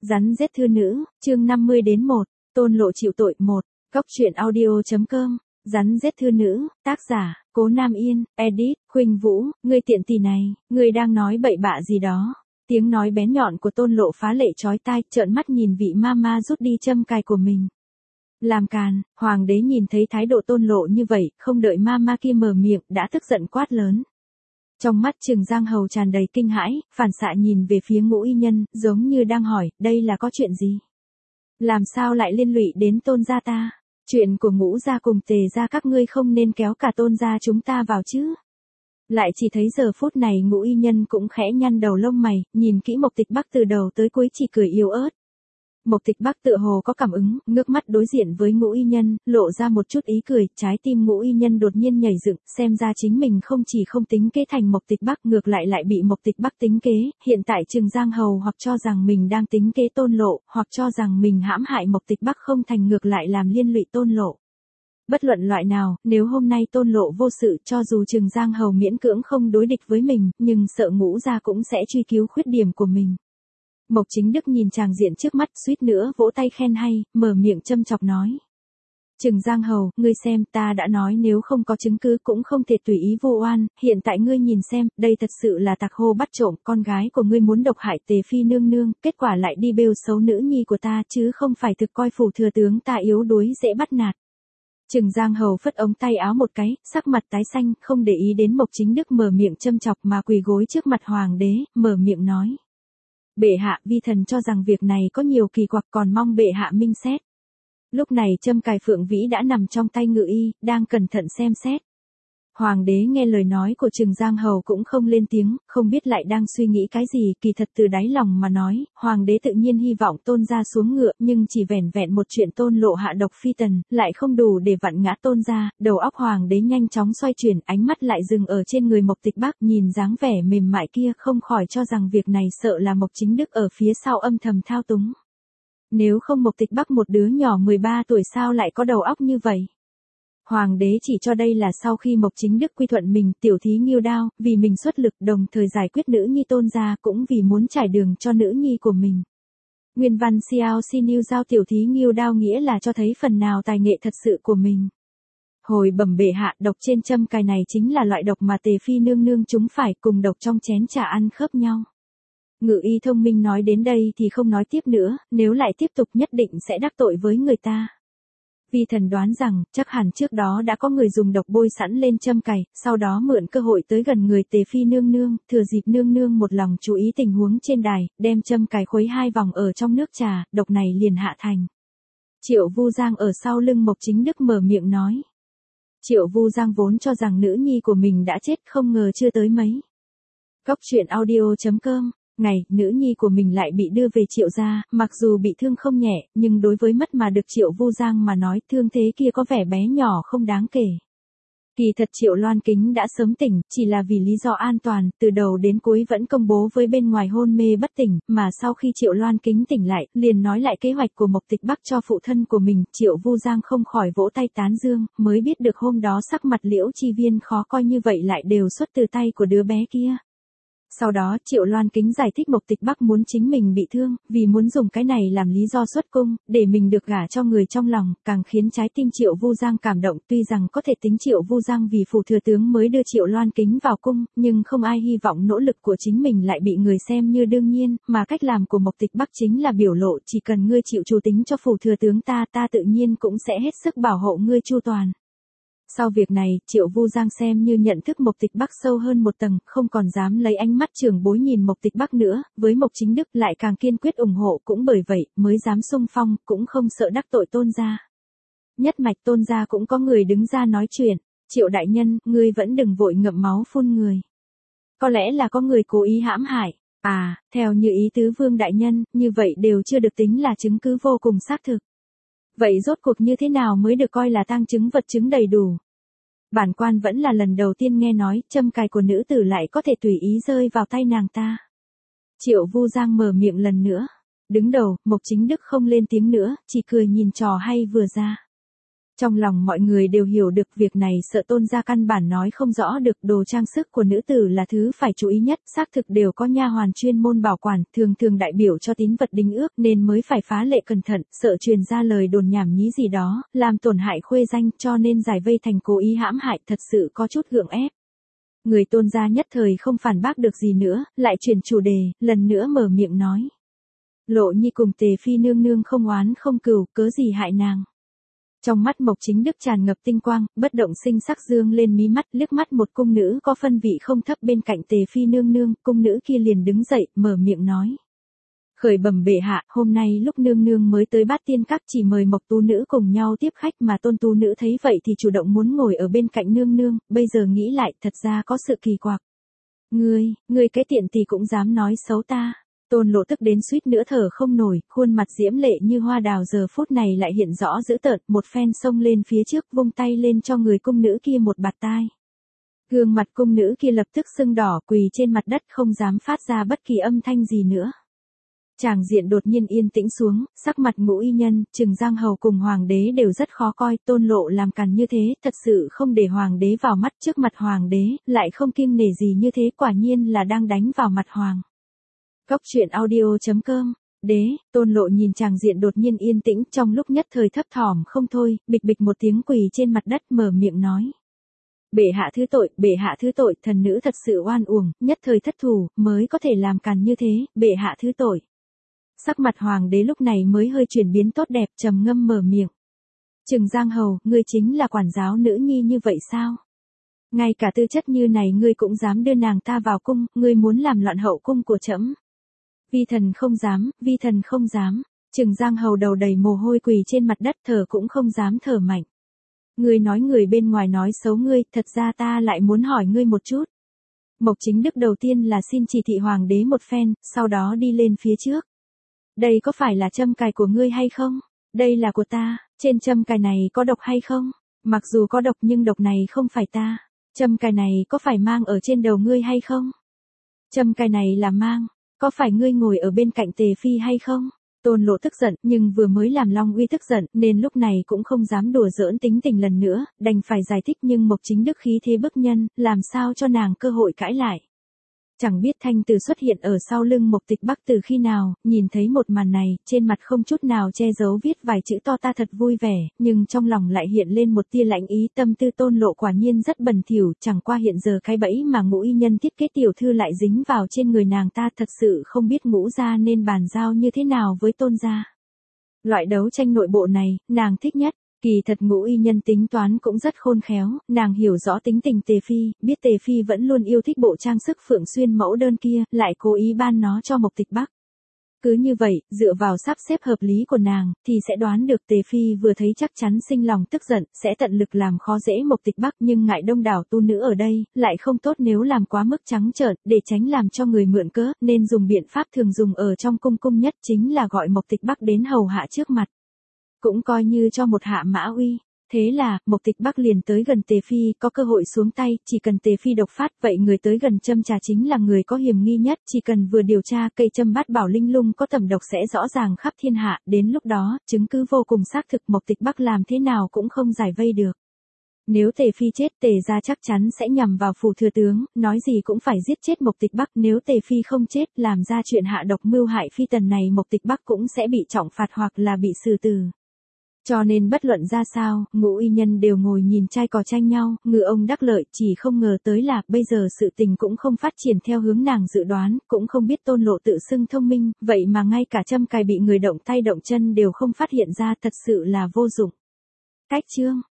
Rắn giết thư nữ, chương 50-1, Tôn Lộ chịu tội 1, Cóc truyện audio.com, Rắn giết thư nữ, tác giả, Cố Nam Yên, edit, Khuynh Vũ, ngươi tiện tỷ này, ngươi đang nói bậy bạ gì đó. Tiếng nói bén nhọn của Tôn Lộ phá lệ chói tai, trợn mắt nhìn vị mama rút đi châm cài của mình. Làm càn, hoàng đế nhìn thấy thái độ Tôn Lộ như vậy, không đợi mama kia mở miệng, đã tức giận quát lớn. Trong mắt Trừng Giang Hầu tràn đầy kinh hãi, phản xạ nhìn về phía Ngũ Y Nhân, giống như đang hỏi, đây là có chuyện gì? Làm sao lại liên lụy đến Tôn gia ta? Chuyện của Ngũ gia cùng Tề gia các ngươi không nên kéo cả Tôn gia chúng ta vào chứ? Lại chỉ thấy giờ phút này Ngũ Y Nhân cũng khẽ nhăn đầu lông mày, nhìn kỹ Mộc Tịch Bắc từ đầu tới cuối chỉ cười yếu ớt. Mộc Tịch Bắc tựa hồ có cảm ứng, ngước mắt đối diện với Ngũ Y Nhân, lộ ra một chút ý cười, trái tim Ngũ Y Nhân đột nhiên nhảy dựng, xem ra chính mình không chỉ không tính kế thành Mộc Tịch Bắc, ngược lại bị Mộc Tịch Bắc tính kế, hiện tại Trừng Giang Hầu hoặc cho rằng mình đang tính kế Tôn Lộ, hoặc cho rằng mình hãm hại Mộc Tịch Bắc không thành, ngược lại làm liên lụy Tôn Lộ. Bất luận loại nào, nếu hôm nay Tôn Lộ vô sự, cho dù Trừng Giang Hầu miễn cưỡng không đối địch với mình, nhưng sợ Ngũ gia cũng sẽ truy cứu khuyết điểm của mình. Mộc Chính Đức nhìn chàng diện trước mắt, suýt nữa vỗ tay khen hay, mở miệng châm chọc nói. Trừng Giang Hầu, ngươi xem, ta đã nói nếu không có chứng cứ cũng không thể tùy ý vu oan, hiện tại ngươi nhìn xem, đây thật sự là tặc hô bắt trộm, con gái của ngươi muốn độc hại Tề Phi nương nương, kết quả lại đi bêu xấu nữ nhi của ta, chứ không phải thực coi phủ thừa tướng ta yếu đuối dễ bắt nạt. Trừng Giang Hầu phất ống tay áo một cái, sắc mặt tái xanh, không để ý đến Mộc Chính Đức mở miệng châm chọc mà quỳ gối trước mặt hoàng đế, mở miệng nói. Bệ hạ, vi thần cho rằng việc này có nhiều kỳ quặc, còn mong bệ hạ minh xét. Lúc này châm cài Phượng Vĩ đã nằm trong tay Ngự Y, đang cẩn thận xem xét. Hoàng đế nghe lời nói của Trừng Giang Hầu cũng không lên tiếng, không biết lại đang suy nghĩ cái gì, kỳ thật từ đáy lòng mà nói, hoàng đế tự nhiên hy vọng Tôn gia xuống ngựa, nhưng chỉ vẻn vẹn một chuyện Tôn Lộ hạ độc phi tần, lại không đủ để vặn ngã Tôn gia. Đầu óc hoàng đế nhanh chóng xoay chuyển, ánh mắt lại dừng ở trên người Mộc Tịch Bắc, nhìn dáng vẻ mềm mại kia, không khỏi cho rằng việc này sợ là Mộc Chính Đức ở phía sau âm thầm thao túng. Nếu không Mộc Tịch Bắc một đứa nhỏ 13 tuổi sao lại có đầu óc như vậy? Hoàng đế chỉ cho đây là sau khi Mộc Chính Đức quy thuận mình, tiểu thí Nghiêu Đao, vì mình xuất lực đồng thời giải quyết nữ nhi Tôn gia, cũng vì muốn trải đường cho nữ nhi của mình. Nguyên văn Xiao Xin Yêu giao tiểu thí Nghiêu Đao nghĩa là cho thấy phần nào tài nghệ thật sự của mình. Hồi bẩm bệ hạ, độc trên châm cài này chính là loại độc mà Tề Phi nương nương chúng phải, cùng độc trong chén trà ăn khớp nhau. Ngự Y thông minh nói đến đây thì không nói tiếp nữa, nếu lại tiếp tục nhất định sẽ đắc tội với người ta. Vi thần đoán rằng, chắc hẳn trước đó đã có người dùng độc bôi sẵn lên châm cài, sau đó mượn cơ hội tới gần người Tề Phi nương nương, thừa dịp nương nương một lòng chú ý tình huống trên đài, đem châm cài khuấy 2 vòng ở trong nước trà, độc này liền hạ thành. Triệu Vu Giang ở sau lưng Mộc Chính Đức mở miệng nói. Triệu Vu Giang vốn cho rằng nữ nhi của mình đã chết, không ngờ chưa tới mấy. Cóc truyện audio.com. Ngày, nữ nhi của mình lại bị đưa về Triệu gia, mặc dù bị thương không nhẹ, nhưng đối với mất mà được Triệu Vu Giang mà nói, thương thế kia có vẻ bé nhỏ không đáng kể. Kỳ thật Triệu Loan Kính đã sớm tỉnh, chỉ là vì lý do an toàn, từ đầu đến cuối vẫn công bố với bên ngoài hôn mê bất tỉnh, mà sau khi Triệu Loan Kính tỉnh lại, liền nói lại kế hoạch của Mộc Tịch Bắc cho phụ thân của mình, Triệu Vu Giang không khỏi vỗ tay tán dương, mới biết được hôm đó sắc mặt Liễu Chi Viên khó coi như vậy lại đều xuất từ tay của đứa bé kia. Sau đó Triệu Loan Kính giải thích Mộc Tịch Bắc muốn chính mình bị thương, vì muốn dùng cái này làm lý do xuất cung, để mình được gả cho người trong lòng, càng khiến trái tim Triệu Vu Giang cảm động. Tuy rằng có thể tính Triệu Vu Giang vì phủ thừa tướng mới đưa Triệu Loan Kính vào cung, nhưng không ai hy vọng nỗ lực của chính mình lại bị người xem như đương nhiên, mà cách làm của Mộc Tịch Bắc chính là biểu lộ, chỉ cần ngươi chịu chủ tính cho phủ thừa tướng ta tự nhiên cũng sẽ hết sức bảo hộ ngươi chu toàn. Sau việc này, Triệu Vu Giang xem như nhận thức Mộc Tịch Bắc sâu hơn một tầng, không còn dám lấy ánh mắt trưởng bối nhìn Mộc Tịch Bắc nữa, với Mộc Chính Đức lại càng kiên quyết ủng hộ, cũng bởi vậy, mới dám xung phong, cũng không sợ đắc tội Tôn gia. Nhất mạch Tôn gia cũng có người đứng ra nói chuyện, Triệu đại nhân, ngươi vẫn đừng vội ngậm máu phun người. Có lẽ là có người cố ý hãm hại, theo như ý tứ Vương đại nhân, như vậy đều chưa được tính là chứng cứ vô cùng xác thực. Vậy rốt cuộc như thế nào mới được coi là tang chứng vật chứng đầy đủ? Bản quan vẫn là lần đầu tiên nghe nói, châm cài của nữ tử lại có thể tùy ý rơi vào tay nàng ta. Triệu Vu Giang mở miệng lần nữa. Đứng đầu, Mộc Chính Đức không lên tiếng nữa, chỉ cười nhìn trò hay vừa ra. Trong lòng mọi người đều hiểu được việc này, sợ Tôn gia căn bản nói không rõ được, đồ trang sức của nữ tử là thứ phải chú ý nhất, xác thực đều có nha hoàn chuyên môn bảo quản, thường thường đại biểu cho tín vật đính ước nên mới phải phá lệ cẩn thận, sợ truyền ra lời đồn nhảm nhí gì đó, làm tổn hại khuê danh, cho nên giải vây thành cố ý hãm hại, thật sự có chút gượng ép. Người Tôn gia nhất thời không phản bác được gì nữa, lại chuyển chủ đề, lần nữa mở miệng nói. Lộ Nhi cùng Tề Phi nương nương không oán không cừu, cớ gì hại nàng. Trong mắt Mộc Chính Đức tràn ngập tinh quang, bất động sinh sắc dương lên mí mắt, liếc mắt một cung nữ có phân vị không thấp bên cạnh Tề Phi nương nương, cung nữ kia liền đứng dậy, mở miệng nói. Khởi bẩm bệ hạ, hôm nay lúc nương nương mới tới Bát Tiên Các chỉ mời Mộc tú nữ cùng nhau tiếp khách mà Tôn tú nữ thấy vậy thì chủ động muốn ngồi ở bên cạnh nương nương, bây giờ nghĩ lại thật ra có sự kỳ quặc. Ngươi cái tiện tỳ cũng dám nói xấu ta. Tôn Lộ tức đến suýt nữa thở không nổi, khuôn mặt diễm lệ như hoa đào giờ phút này lại hiện rõ dữ tợn, một phen xông lên phía trước, vung tay lên cho người cung nữ kia một bạt tai. Gương mặt cung nữ kia lập tức sưng đỏ, quỳ trên mặt đất không dám phát ra bất kỳ âm thanh gì nữa. Tràng diện đột nhiên yên tĩnh xuống, sắc mặt Ngũ Y Nhân, Trừng Giang Hầu cùng Hoàng đế đều rất khó coi, Tôn Lộ làm càn như thế, thật sự không để Hoàng đế vào mắt, trước mặt Hoàng đế, lại không kiêng nể gì như thế, quả nhiên là đang đánh vào mặt Hoàng. Góc truyện audio.com. Tôn Lộ nhìn tràng diện đột nhiên yên tĩnh, trong lúc nhất thời thấp thỏm không thôi, bịch bịch một tiếng quỳ trên mặt đất mở miệng nói. Bệ hạ thứ tội, thần nữ thật sự oan uổng, nhất thời thất thủ, mới có thể làm càn như thế, bệ hạ thứ tội. Sắc mặt Hoàng đế lúc này mới hơi chuyển biến tốt đẹp, trầm ngâm mở miệng. Trừng Giang Hầu, ngươi chính là quản giáo nữ nhi như vậy sao? Ngay cả tư chất như này ngươi cũng dám đưa nàng ta vào cung, ngươi muốn làm loạn hậu cung của trẫm. Vi thần không dám. Trừng Giang Hầu đầu đầy mồ hôi quỳ trên mặt đất, thở cũng không dám thở mạnh. Ngươi nói người bên ngoài nói xấu ngươi, thật ra ta lại muốn hỏi ngươi một chút. Mộc Chính Đức đầu tiên là xin chỉ thị Hoàng đế một phen, sau đó đi lên phía trước. Đây có phải là châm cài của ngươi hay không? Đây là của ta, trên châm cài này có độc hay không? Mặc dù có độc nhưng độc này không phải ta. Châm cài này có phải mang ở trên đầu ngươi hay không? Châm cài này là mang. Có phải ngươi ngồi ở bên cạnh Tề Phi hay không? Tôn Lộ tức giận, nhưng vừa mới làm Long Uy tức giận, nên lúc này cũng không dám đùa giỡn tính tình lần nữa, đành phải giải thích, nhưng Mộc Chính Đức khí thế bức nhân, làm sao cho nàng cơ hội cãi lại. Chẳng biết thanh từ xuất hiện ở sau lưng Mộc Tịch Bắc từ khi nào, nhìn thấy một màn này, trên mặt không chút nào che giấu viết vài chữ to ta thật vui vẻ, nhưng trong lòng lại hiện lên một tia lạnh ý, tâm tư Tôn Lộ quả nhiên rất bẩn thỉu, chẳng qua hiện giờ cái bẫy mà Ngũ Y Nhân thiết kế tiểu thư lại dính vào trên người nàng ta, thật sự không biết Ngũ gia nên bàn giao như thế nào với Tôn gia. Loại đấu tranh nội bộ này, nàng thích nhất. Kỳ thật Ngũ Y Nhân tính toán cũng rất khôn khéo, nàng hiểu rõ tính tình Tề Phi, biết Tề Phi vẫn luôn yêu thích bộ trang sức Phượng Xuyên mẫu đơn kia, lại cố ý ban nó cho Mộc Tịch Bắc. Cứ như vậy, dựa vào sắp xếp hợp lý của nàng, thì sẽ đoán được Tề Phi vừa thấy chắc chắn sinh lòng tức giận, sẽ tận lực làm khó dễ Mộc Tịch Bắc, nhưng ngại đông đảo tu nữ ở đây, lại không tốt nếu làm quá mức trắng trợn, để tránh làm cho người mượn cớ, nên dùng biện pháp thường dùng ở trong cung nhất chính là gọi Mộc Tịch Bắc đến hầu hạ trước mặt. Cũng coi như cho một hạ mã uy. Thế là, Mộc Tịch Bắc liền tới gần Tề Phi, có cơ hội xuống tay, chỉ cần Tề Phi độc phát, vậy người tới gần châm trà chính là người có hiểm nghi nhất, chỉ cần vừa điều tra cây châm Bát Bảo Linh Lung có tầm độc sẽ rõ ràng khắp thiên hạ, đến lúc đó, chứng cứ vô cùng xác thực, Mộc Tịch Bắc làm thế nào cũng không giải vây được. Nếu Tề Phi chết, Tề gia chắc chắn sẽ nhằm vào phủ thừa tướng, nói gì cũng phải giết chết Mộc Tịch Bắc, nếu Tề Phi không chết, làm ra chuyện hạ độc mưu hại phi tần này, Mộc Tịch Bắc cũng sẽ bị trọng phạt hoặc là bị xử tử. Cho nên bất luận ra sao, Ngũ Y Nhân đều ngồi nhìn trai cò tranh nhau, ngư ông đắc lợi, chỉ không ngờ tới là, bây giờ sự tình cũng không phát triển theo hướng nàng dự đoán, cũng không biết Tôn Lộ tự xưng thông minh, vậy mà ngay cả châm cài bị người động tay động chân đều không phát hiện ra, thật sự là vô dụng. Cách chương